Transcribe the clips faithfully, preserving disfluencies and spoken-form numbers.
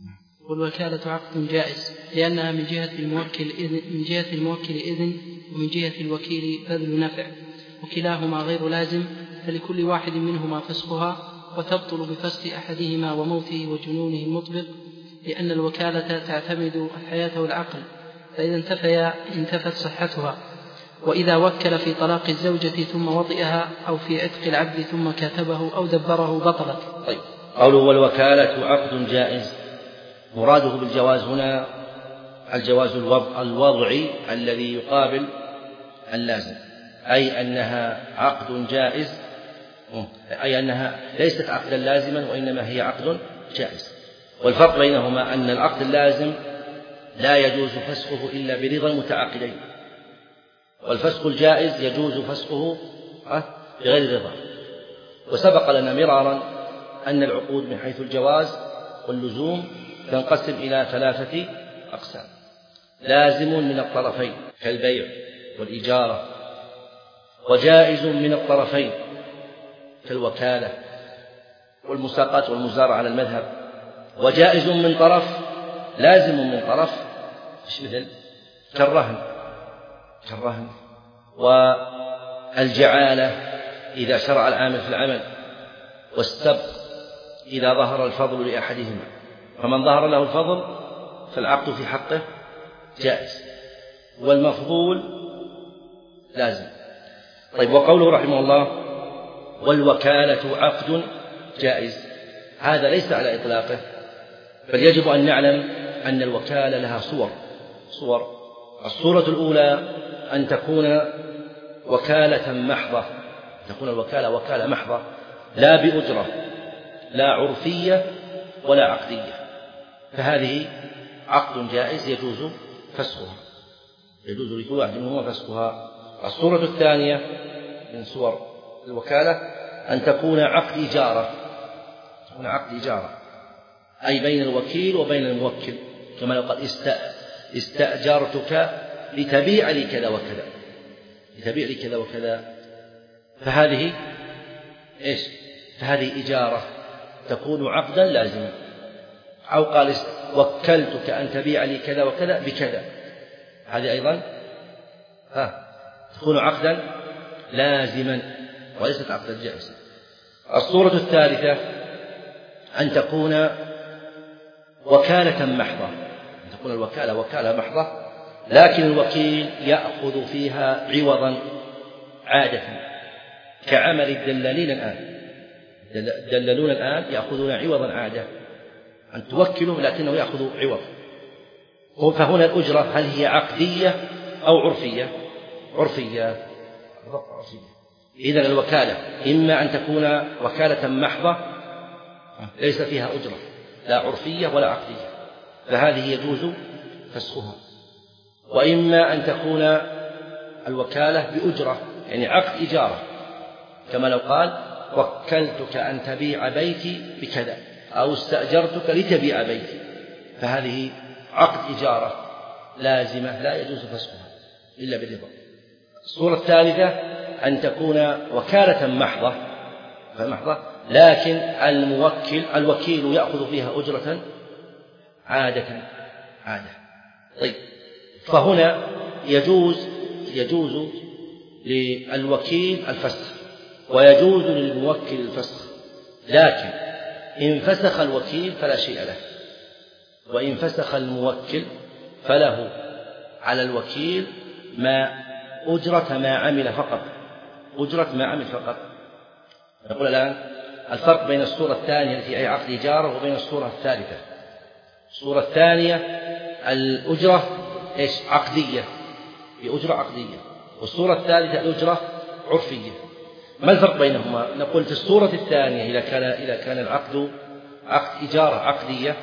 والوكالة عقد جائز لأنها من جهة الموكل إذن من جهة الموكل إذن ومن جهة الوكيل بذل نفع، وكلاهما غير لازم، فلكل واحد منهما فسخها، وتبطل بفسخ أحدهما وموته وجنونه المطبق، لأن الوكالة تعتمد الحياة والعقل، فإذا انتفيا انتفت صحتها. وإذا وكل في طلاق الزوجة ثم وطئها أو في عتق العبد ثم كاتبه أو دبره بطلت. طيب، قوله والوكالة عقد جائز، مراده بالجواز هنا الجواز الوضعي الذي يقابل اللازم، أي أنها عقد جائز، أي أنها ليست عقدا لازما وإنما هي عقد جائز. والفرق بينهما أن العقد اللازم لا يجوز فسخه إلا برضا المتعاقدين، والفسخ الجائز يجوز فسخه بغير رضا. وسبق لنا مرارا أن العقود من حيث الجواز واللزوم تنقسم إلى ثلاثة أقسام: لازم من الطرفين كالبيع والإجارة، وجائز من الطرفين كالوكالة والمساقات والمزارعة على المذهب، وجائز من طرف لازم من طرف مثل كالرهن كالرهن والجعالة إذا شرع العامل في العمل، والسبق إذا ظهر الفضل لأحدهما، فمن ظهر له الفضل فالعقد في حقه جائز، والمفضول لازم. طيب، وقوله رحمه الله والوكالة عقد جائز، هذا ليس على إطلاقه، بل يجب أن نعلم أن الوكالة لها صور صور الصورة الأولى أن تكون وكالة محضة، تكون الوكالة وكالة محضة لا بأجرة، لا عرفية ولا عقدية، فهذه عقد جائز يجوز فسخها، يجوز لكل واحد منهما فسخها. الصورة الثانية من صور الوكالة أن تكون عقد إجارة، تكون عقد إجارة أي بين الوكيل وبين الموكل، كما لو قال استأجرتك لتبيع لي كذا وكذا، لتبيع لي كذا وكذا، فهذه إيش؟ فهذه إجارة تكون عقدا لازما. أو قال وكلتك أن تبيع لي كذا وكذا بكذا، هذه أيضا ها تكون عقدا لازما وليست عقدا جائزا. الصورة الثالثة أن تكون وكالة محضة، أن تكون الوكالة وكالة محضة، لكن الوكيل يأخذ فيها عوضا عادة، كعمل الدلالين الآن، الدلالون الآن يأخذون عوضا عادة، أن توكله لكنه يأخذ عوض. فهنا الأجرة هل هي عقدية أو عرفية؟ عرفية. إذن الوكالة إما أن تكون وكالة محضة ليس فيها أجرة، لا عرفية ولا عقدية، فهذه يجوز فسخها، وإما أن تكون الوكالة بأجرة، يعني عقد إجارة، كما لو قال وكلتك أن تبيع بيتي بكذا، أو استأجرتك لتبيع بيتي، فهذه عقد إجارة لازمة لا يجوز فسخها إلا بالرضا. الصورة الثالثة أن تكون وكالة محضة، فمحضة لكن الموكل الوكيل يأخذ فيها أجرة عادة عادة. طيب، فهنا يجوز يجوز للوكيل الفسخ ويجوز للموكل الفسخ، لكن إن فسخ الوكيل فلا شيء له، وإن فسخ الموكل فله على الوكيل ما أجرة ما عمل فقط، أجرة ما عمل فقط. نقول الآن الفرق بين الصورة الثانية التي هي عقد إجارة وبين الصورة الثالثة. الصورة الثانية الأجرة إيش؟ عقدية، بأجرة عقدية، والصورة الثالثة الأجرة عرفية. ما الفرق بينهما؟ نقول في الصورة الثانية إذا كان إذا كان العقد عقد إجارة عقدية،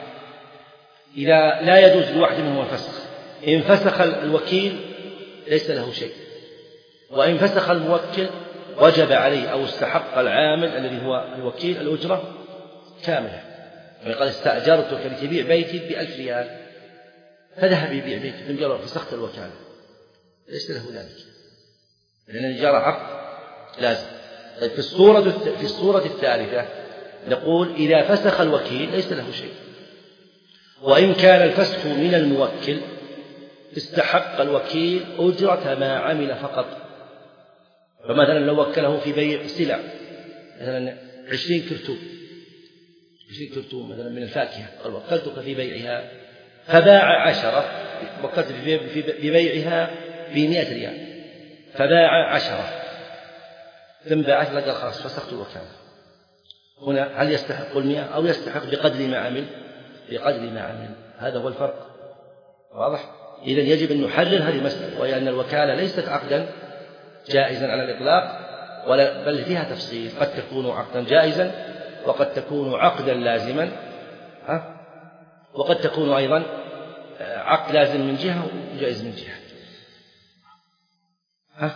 إذا لا يجوز لواحد منهما الفسخ، إن فسخ الوكيل ليس له شيء، وإن فسخ الموكل وجب عليه أو استحق العامل الذي هو الوكيل الأجرة كاملة. فقال استأجرتك لتبيع بيتي بألف ريال، فذهب يبيع بيتي بمجرد فسخت الوكالة، ليس له ذلك، لأن الإجارة عقد لازم. طيب، في الصورة في الصورة الثالثة نقول إذا فسخ الوكيل ليس له شيء، وإن كان الفسخ من الموكل استحق الوكيل أجرة ما عمل فقط. فمثلا لو وكله في بيع سلع مثلا عشرين كرتون عشرين كرتون مثلا من الفاكهة، قال وكلتك في بيعها فباع عشرة، وكلت في بيعها بمئة ريال فباع عشرة ثم باع عشرة، قال خلاص فسخت الوكالة. هنا هل يستحق المئة أو يستحق بقدر ما عمل؟ بقدر ما عمل. هذا هو الفرق. واضح؟ إذن يجب أن نحرر هذه المسألة، وهي أن الوكالة ليست عقدا جائزا على الإطلاق، ولا بل فيها تفصيل، قد تكون عقدا جائزا وقد تكون عقدا لازما، ها؟ وقد تكون أيضا عقد لازم من جهة وجائز من جهة. ها؟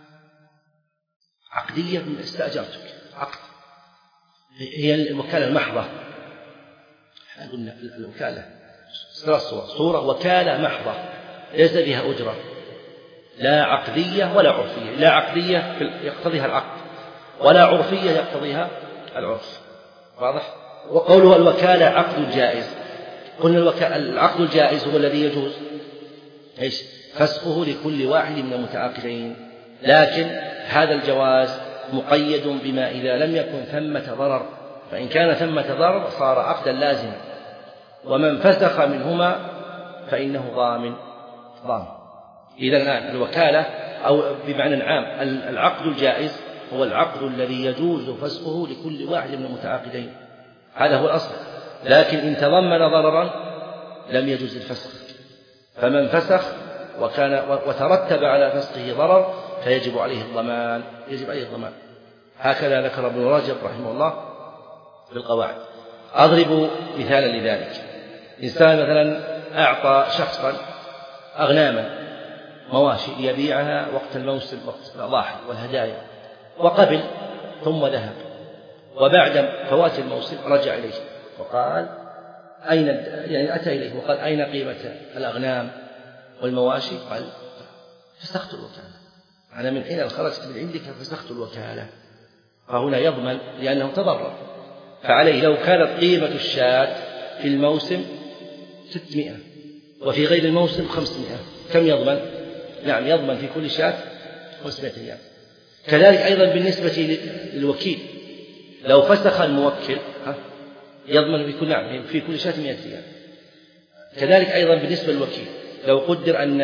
عقدية من استأجرتك عقد، هي الوكالة المحضة. قلنا الوكالة ثلاث صور: صورة وكالة محضة ليس فيها أجرة، لا عقدية ولا عرفية. لا عقدية يقتضيها العقد، ولا عرفية يقتضيها العرف. واضح؟ وقوله الوكالة عقد جائز، قلنا العقد الجائز هو الذي يجوز ايش؟ فسخه لكل واحد من المتعاقدين، لكن هذا الجواز مقيد بما إذا لم يكن ثمة ضرر، فإن كان ثمة ضرر صار عقدا لازما، ومن فسخ منهما فإنه ضامن ضامن. إذا الآن الوكالة أو بمعنى عام العقد الجائز هو العقد الذي يجوز فسخه لكل واحد من المتعاقدين، هذا هو الأصل. لكن إن تضمن ضررا لم يجوز الفسخ، فمن فسخ وكان وترتب على فسخه ضرر فيجب عليه الضمان، يجب عليه الضمان. هكذا ذكر ابن رجب رحمه الله في القواعد. أضرب مثالا لذلك: إنسان مثلا أعطى شخصا أغناما مواشي يبيعها وقت الموسم، وقت الأضاحي والهدايا، وقبل ثم ذهب، وبعد فوات الموسم رجع إليه وقال أين، يعني أتى إليه وقال أين قيمة الأغنام والمواشي؟ قال فسخت الوكالة، أنا من حين خرجت من عندك فسخت الوكالة. فهنا يضمن لأنه تضرر، فعليه لو كانت قيمة الشاة في الموسم ستمائة وفي غير الموسم خمسمائة، كم يضمن؟ نعم يضمن في كل شاة خمسمائة ريال. كذلك أيضا بالنسبة للوكيل، لو فسخ الموكل يضمن في كل نعم في كل شاة مائة ريال. كذلك أيضا بالنسبة للوكيل، لو قدر أن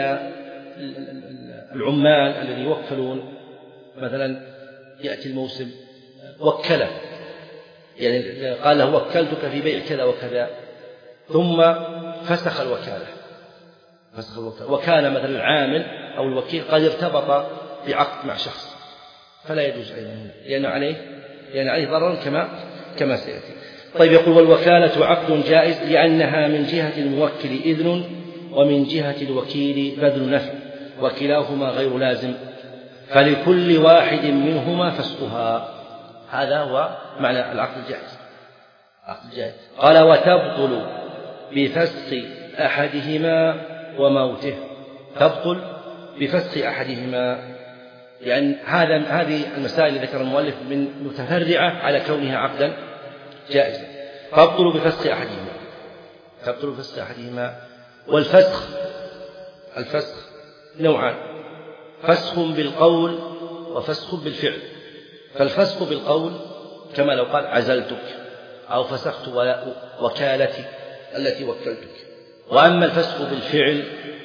العمال الذي يوكلون مثلا يأتي الموسم وكله، يعني قال له وكلتك في بيع كذا وكذا، ثم فسخ الوكالة فسخ الوكالة وكان مثلا العامل أو الوكيل قد ارتبط بعقد مع شخص، فلا يجوز أيضا لأن عليه لأن عليه ضرر كما كما سيأتي. طيب، يقول والوكالة عقد جائز لأنها من جهة الموكل إذن ومن جهة الوكيل بذل نفع، وكلاهما غير لازم، فلكل واحد منهما فسخها. هذا هو معنى العقد الجائز. عقد الجائز قال وتبطل بفسخ أحدهما وموته. تبطل بفسخ أحدهما، يعني هذا هذه المسائل ذكر المؤلف من متفرعة على كونها عقدا جائزا. تبطل بفسخ أحدهما تبطل بفسخ أحدهما والفسخ الفسخ نوعان: فسخ بالقول وفسخ بالفعل. فالفسخ بالقول كما لو قال عزلتك أو فسخت وكالتي التي وكلتك. وأما الفسخ بالفعل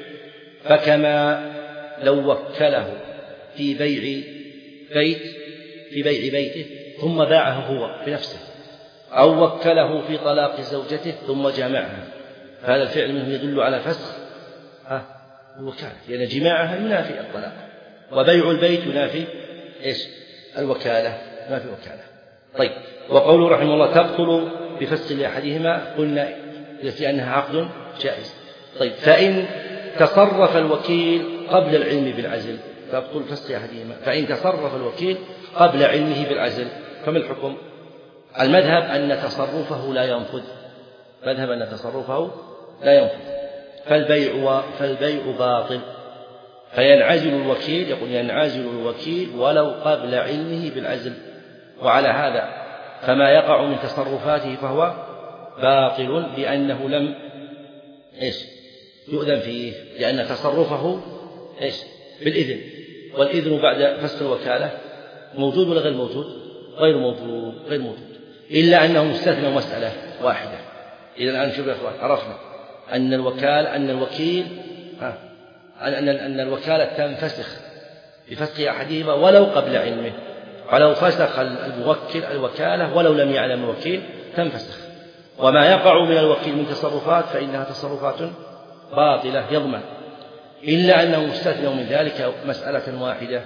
فكما لو وكله في بيع بيت في بيع بيته ثم باعه هو بنفسه، أو وكله في طلاق زوجته ثم جامعها، فهذا الفعل منه يدل على فسخ الوكالة، لأن جماعها ينافي الطلاق، وبيع البيت ينافي إيش؟ الوكالة، ينافي الوكالة. طيب، وقوله رحمه الله تبطل بفسخ لأحدهما، قلنا في أنها عقد جائز. طيب، فإن تصرف الوكيل قبل العلم بالعزل تبطل بفسخ أحدهما. فإن تصرف الوكيل قبل علمه بالعزل فما الحكم؟ المذهب أن تصرفه لا ينفذ مذهب أن تصرفه لا ينفذ فالبيع فالبيع باطل، فينعزل الوكيل، يقول ينعزل الوكيل ولو قبل علمه بالعزل. وعلى هذا فما يقع من تصرفاته فهو باطل لأنه لم إيش يؤذن فيه، لأن تصرفه إيش بالإذن، والإذن بعد فسخ الوكالة موجود ولا غير موجود؟ غير موجود غير موجود إلا أنه مستثنى مسألة واحدة. إذا الآن شوف يا أخوان، عرفنا أن الوكال أن الوكيل ها أن أن الوكالة تنفسخ بفسخ أحدهما ولو قبل علمه، ولو فسخ الموكل الوكالة ولو لم يعلم الوكيل تنفسخ. وما يقع من الوكيل من تصرفات فإنها تصرفات باطلة يضمن، إلا أنه مستثنى من ذلك مسألة واحدة،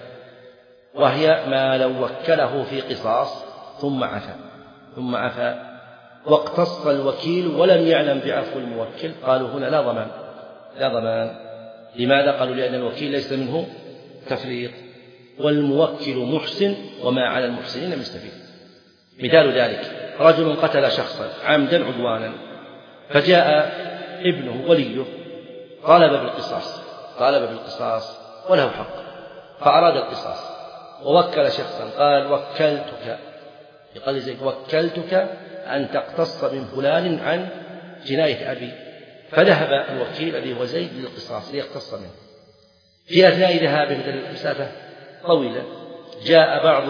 وهي ما لو وكله في قصاص ثم عفا ثم عفا واقتص الوكيل ولم يعلم بعفو الموكل، قالوا هنا لا ضمان لا ضمان. لماذا؟ قالوا لأن الوكيل ليس منه تفريط، والموكل محسن وما على المحسنين من سبيل. مثال ذلك رجل قتل شخصا عمدا عدوانا، فجاء ابنه وليه طالب بالقصاص طالب بالقصاص وله حق، فأراد القصاص ووكل شخصا قال وكلتك يقال زيك وكلتك أن تقتص من فلان عن جناية أبي، فذهب الوكيل الذي هو زيد للقصاص ليقتص منه. في أثناء ذهابه مسافة طويلة جاء بعض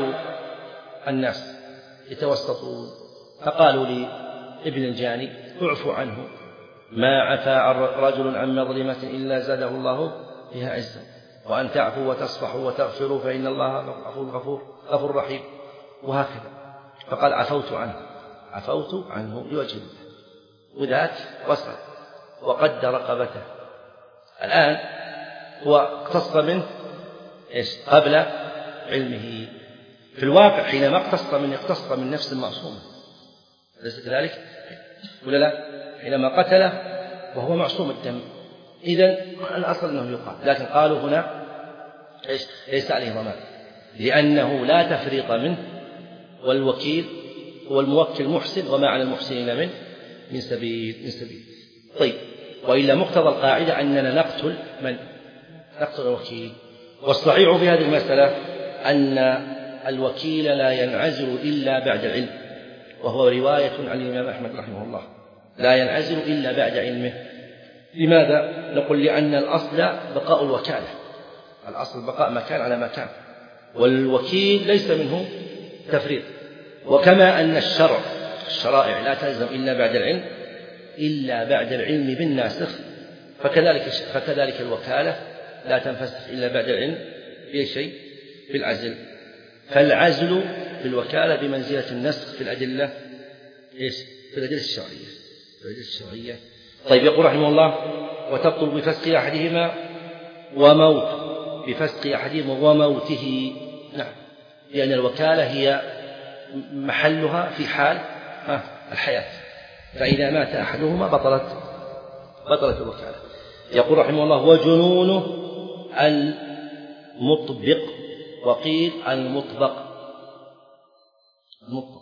الناس يتوسطون فقالوا لابن الجاني اعفو عنه، ما عفا رجل عن مظلمة إلا زاده الله فيها عزا، وأن تعفوا وتصفحوا وتغفروا فإن الله غفور غفور غفور رحيم، وهكذا. فقال عفوت عنه عفوت عنه لوجه الله، وذاك وصل وقد رقبته. الآن هو اقتص منه إيش قبل علمه. في الواقع حينما اقتص منه اقتص من نفس المعصومة، أليس كذلك ولا لا؟ حينما قتله وهو معصوم الدم، إذن الأصل أنه يقال، لكن قالوا هنا إيش ليس عليه ضمان، لأنه لا تفريط منه، والوكيل والموكل محسن وما على المحسنين من من سبيل من سبيل. طيب، وإلا مقتضى القاعدة أننا نقتل من نقتل الوكيل. والصحيح في هذه المسألة أن الوكيل لا ينعزل إلا بعد العلم، وهو رواية عن الإمام أحمد رحمه الله، لا ينعزل إلا بعد علمه. لماذا؟ نقول لأن الأصل بقاء الوكالة، الأصل بقاء مكان على مكان، والوكيل ليس منه تفريط. وكما أن الشرع الشرائع لا تلزم إلا بعد العلم إلا بعد العلم بالناسخ، فكذلك فكذلك الوكالة لا تنفسخ إلا بعد العلم في شيء في العزل. فالعزل في الوكالة بمنزلة النسخ في الأدلة إيش في الأدلة الشرعية في الأدلة الشرعية. طيب، يقول رحمه الله وتبطل بفسخ أحدهما وموت بفسخ أحدهما وموته. نعم، لأن الوكالة هي محلها في حال الحياة، فإذا مات أحدهما بطلت بطلت الوكالة. يقول رحمه الله وجنونه المطبق، وقيل المطبق المطبق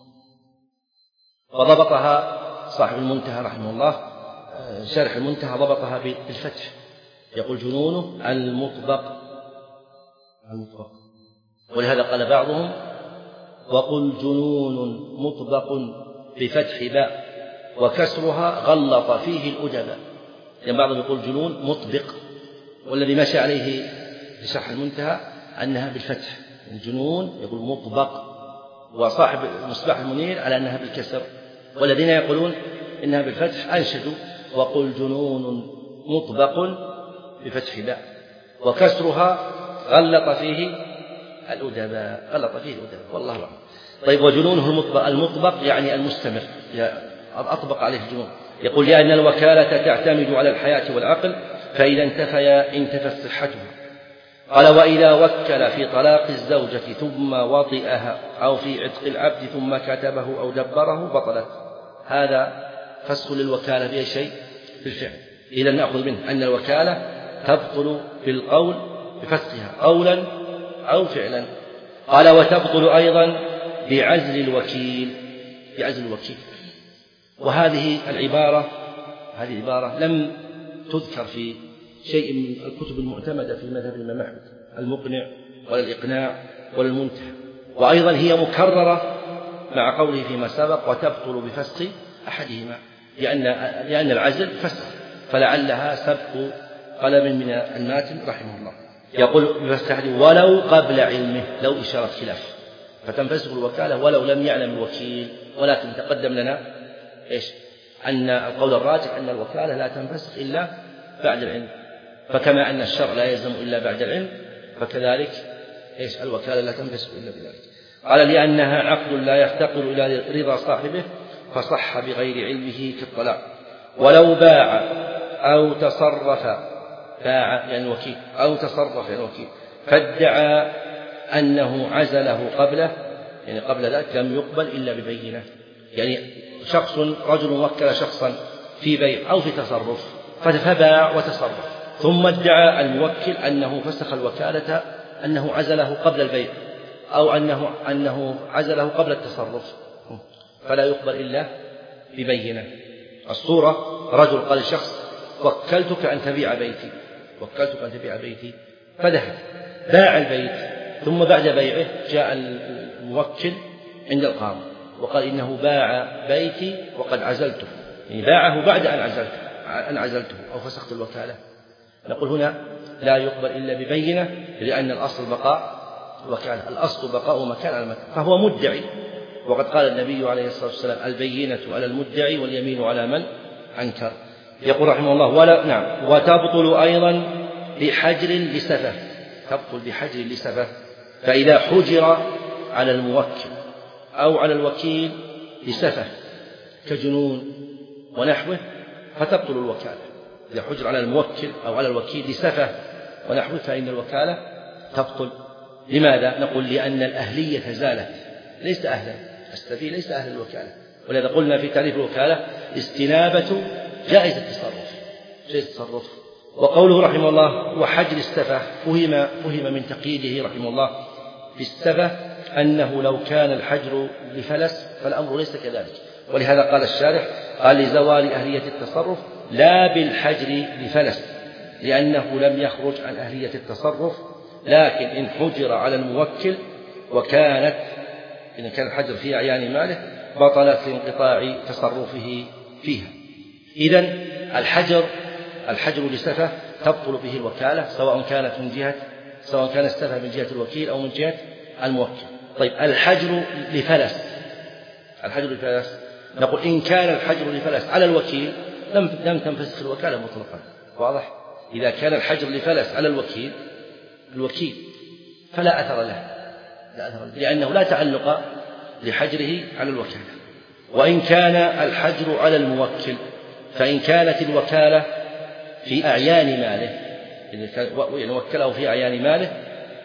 وضبطها صاحب المنتهى رحمه الله، شارح المنتهى ضبطها بالفتح، يقول جنونه المطبق المطبق. ولهذا قال بعضهم وقل جنون مطبق بفتح باء وكسرها غلط فيه الأدباء، يعني بعضهم يقول جنون مطبق، والذي مشى عليه في شرح المنتهى أنها بالفتح، الجنون يقول مطبق، وصاحب المصباح المنير على أنها بالكسر، والذين يقولون إنها بالفتح أنشدوا وقل جنون مطبق بفتح باء وكسرها غلط فيه الأدباء غلط فيه الأدباء والله أعلم. طيب، وجنونه المطبق المطبق يعني المستمر، أطبق عليه الجنون. يقول لأن الوكالة تعتمد على الحياة والعقل، فإذا انتفيا انتفت صحتها. قال وإذا وكل في طلاق الزوجة ثم وطئها أو في عتق العبد ثم كتبه أو دبره بطلت. هذا فسخ للوكالة بأي شيء بالفعل. إذا نأخذ منه أن الوكالة تبطل بالقول بفسخها قولا أو فعلا. قال وتبطل أيضا بعزل الوكيل بعزل الوكيل وهذه العبارة هذه العبارة لم تذكر في شيء من الكتب المعتمدة في مذهب الإمام أحمد، المقنع ولا الإقناع ولا المنتهى، وأيضا هي مكررة مع قوله فيما سبق وتبطل بفسخ أحدهما، لأن لأن العزل فسخ، فلعلها سبق قلم من الماتن رحمه الله. يقول بفتحه ولو قبل علمه، لو إشارة خلاف، فتنفسخ الوكالة ولو لم يعلم الوكيل. ولكن تقدم لنا إيش؟ أن القول الراجح أن الوكالة لا تنفسخ إلا بعد العلم، فكما أن الشرع لا يلزم إلا بعد العلم فكذلك إيش؟ الوكالة لا تنفسخ إلا بذلك. قال لأنها عقد لا يفتقر إلى رضا صاحبه فصح بغير علمه كالطلاق. ولو باع أو تصرف، باع يعني وكيل، أو تصرف يعني وكيل، فادعى أنه عزله قبله، يعني قبل ذلك، لم يقبل إلا ببينة. يعني شخص رجل وكل شخصا في بيع أو في تصرف فباع وتصرف، ثم ادعى الموكل أنه فسخ الوكالة، أنه عزله قبل البيع أو أنه أنه عزله قبل التصرف، فلا يقبل إلا ببينة. الصورة رجل قال لشخص وكلتك أن تبيع بيتي، وكلتك أن تبيع بيتي، فذهب باع البيت، ثم بعد بيعه جاء الموكل عند القاضي وقال إنه باع بيتي وقد عزلته، يعني باعه بعد أن عزلته أن عزلته أو فسخت الوكالة. نقول هنا لا يقبل إلا ببينة، لأن الأصل بقاء وكالة، الأصل بقاء مكان على مكان، فهو مدعي، وقد قال النبي عليه الصلاة والسلام البينة على المدعي واليمين على من أنكر. يقول رحمه الله ولا نعم وتبطل أيضا بحجر لسفة، تبطل بحجر لسفة، فإذا حجر على الموكل أو على الوكيل لسفة كجنون ونحوه فتبطل الوكالة. إذا حجر على الموكل أو على الوكيل لسفة ونحوه فإن الوكالة تبطل. لماذا؟ نقول لأن الأهلية زالت، ليس أهلا، السفيه ليس أهل الوكالة، ولذا قلنا في تعريف الوكالة استنابة جائز التصرف، جائز التصرف. وقوله رحمه الله وحجر السفة فهم فهم من تقييده رحمه الله في السفة أنه لو كان الحجر لفلس فالأمر ليس كذلك، ولهذا قال الشارح قال لزوال أهلية التصرف لا بالحجر لفلس، لأنه لم يخرج عن أهلية التصرف، لكن إن حجر على الموكل وكانت إن كان الحجر في أعيان ماله بطلت لانقطاع تصرفه فيها. إذن الحجر الحجر لسفة تبطل به الوكالة، سواء كانت من جهة سواء كان السفة من جهة الوكيل أو من جهة الموكل. طيب الحجر لفلس، الحجر لفلس نقول إن كان الحجر لفلس على الوكيل لم لم تنفسخ الوكالة مطلقا، واضح؟ إذا كان الحجر لفلس على الوكيل الوكيل فلا أثر له، لا أثر له لأنه لا تعلق لحجره على الوكالة. وإن كان الحجر على الموكل فإن كانت الوكالة في أعيان ماله، إذا وكله في أعيان ماله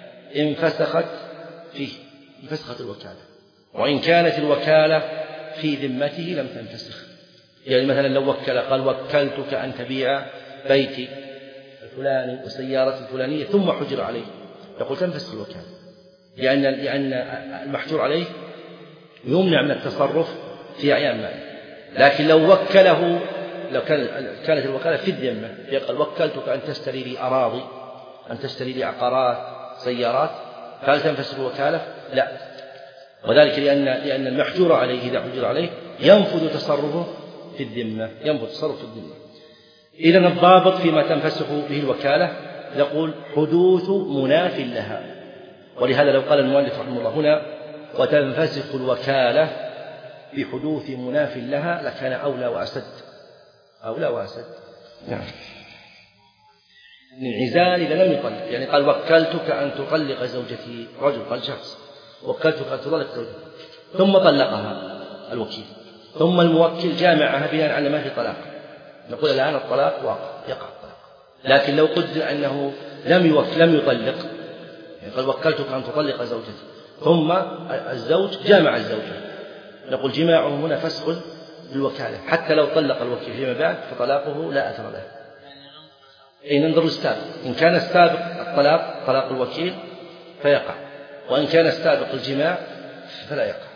انفسخت فيه انفسخت الوكالة. وإن كانت الوكالة في ذمته لم تنفسخ، يعني مثلا لو وكل قال وكلتك أن تبيع بيتي الفلاني وسيارتي الفلانية ثم حجر عليه، يقول تنفسخ الوكالة، لأن لأن المحجور عليه يمنع من التصرف في أعيان ماله. لكن لو وكله لو كانت الوكالة في الذمة يقول وكلتك أن تشتري لي أراضي، أن تشتري لي عقارات سيارات، فهل تنفسخ الوكالة؟ لا، وذلك لأن لأن المحجور عليه إذا حجر عليه ينفذ تصرفه في الذمة، ينفذ تصرفه في الذمة. إذن الضابط فيما تنفسخ به الوكالة يقول حدوث مناف لها، ولهذا لو قال المؤلف رحمه الله هنا وتنفسخ الوكالة بحدوث مناف لها لكان أولى وأسد، أولى وأسد. نعم. الانعزال إذا لم يطلق، يعني قال وكلتك أن تطلق زوجتي، رجل قال شخص وكلتك أن تطلق زوجتي ثم طلقها الوكيل، ثم الموكل جامعها بناء على ما في طلاق، نقول الآن الطلاق واقع يقع الطلاق. لكن لو قدر أنه لم يوكل لم يطلق، يعني قال وكلتك أن تطلق زوجتي ثم الزوج جامع الزوجة، نقول جماعه هنا فسخ بالوكالة، حتى لو طلق الوكيل فيما بعد فطلاقه لا أثر له. إن ننظر السابق، إن كان السابق الطلاق طلاق الوكيل فيقع، وإن كان السابق الجماع فلا يقع.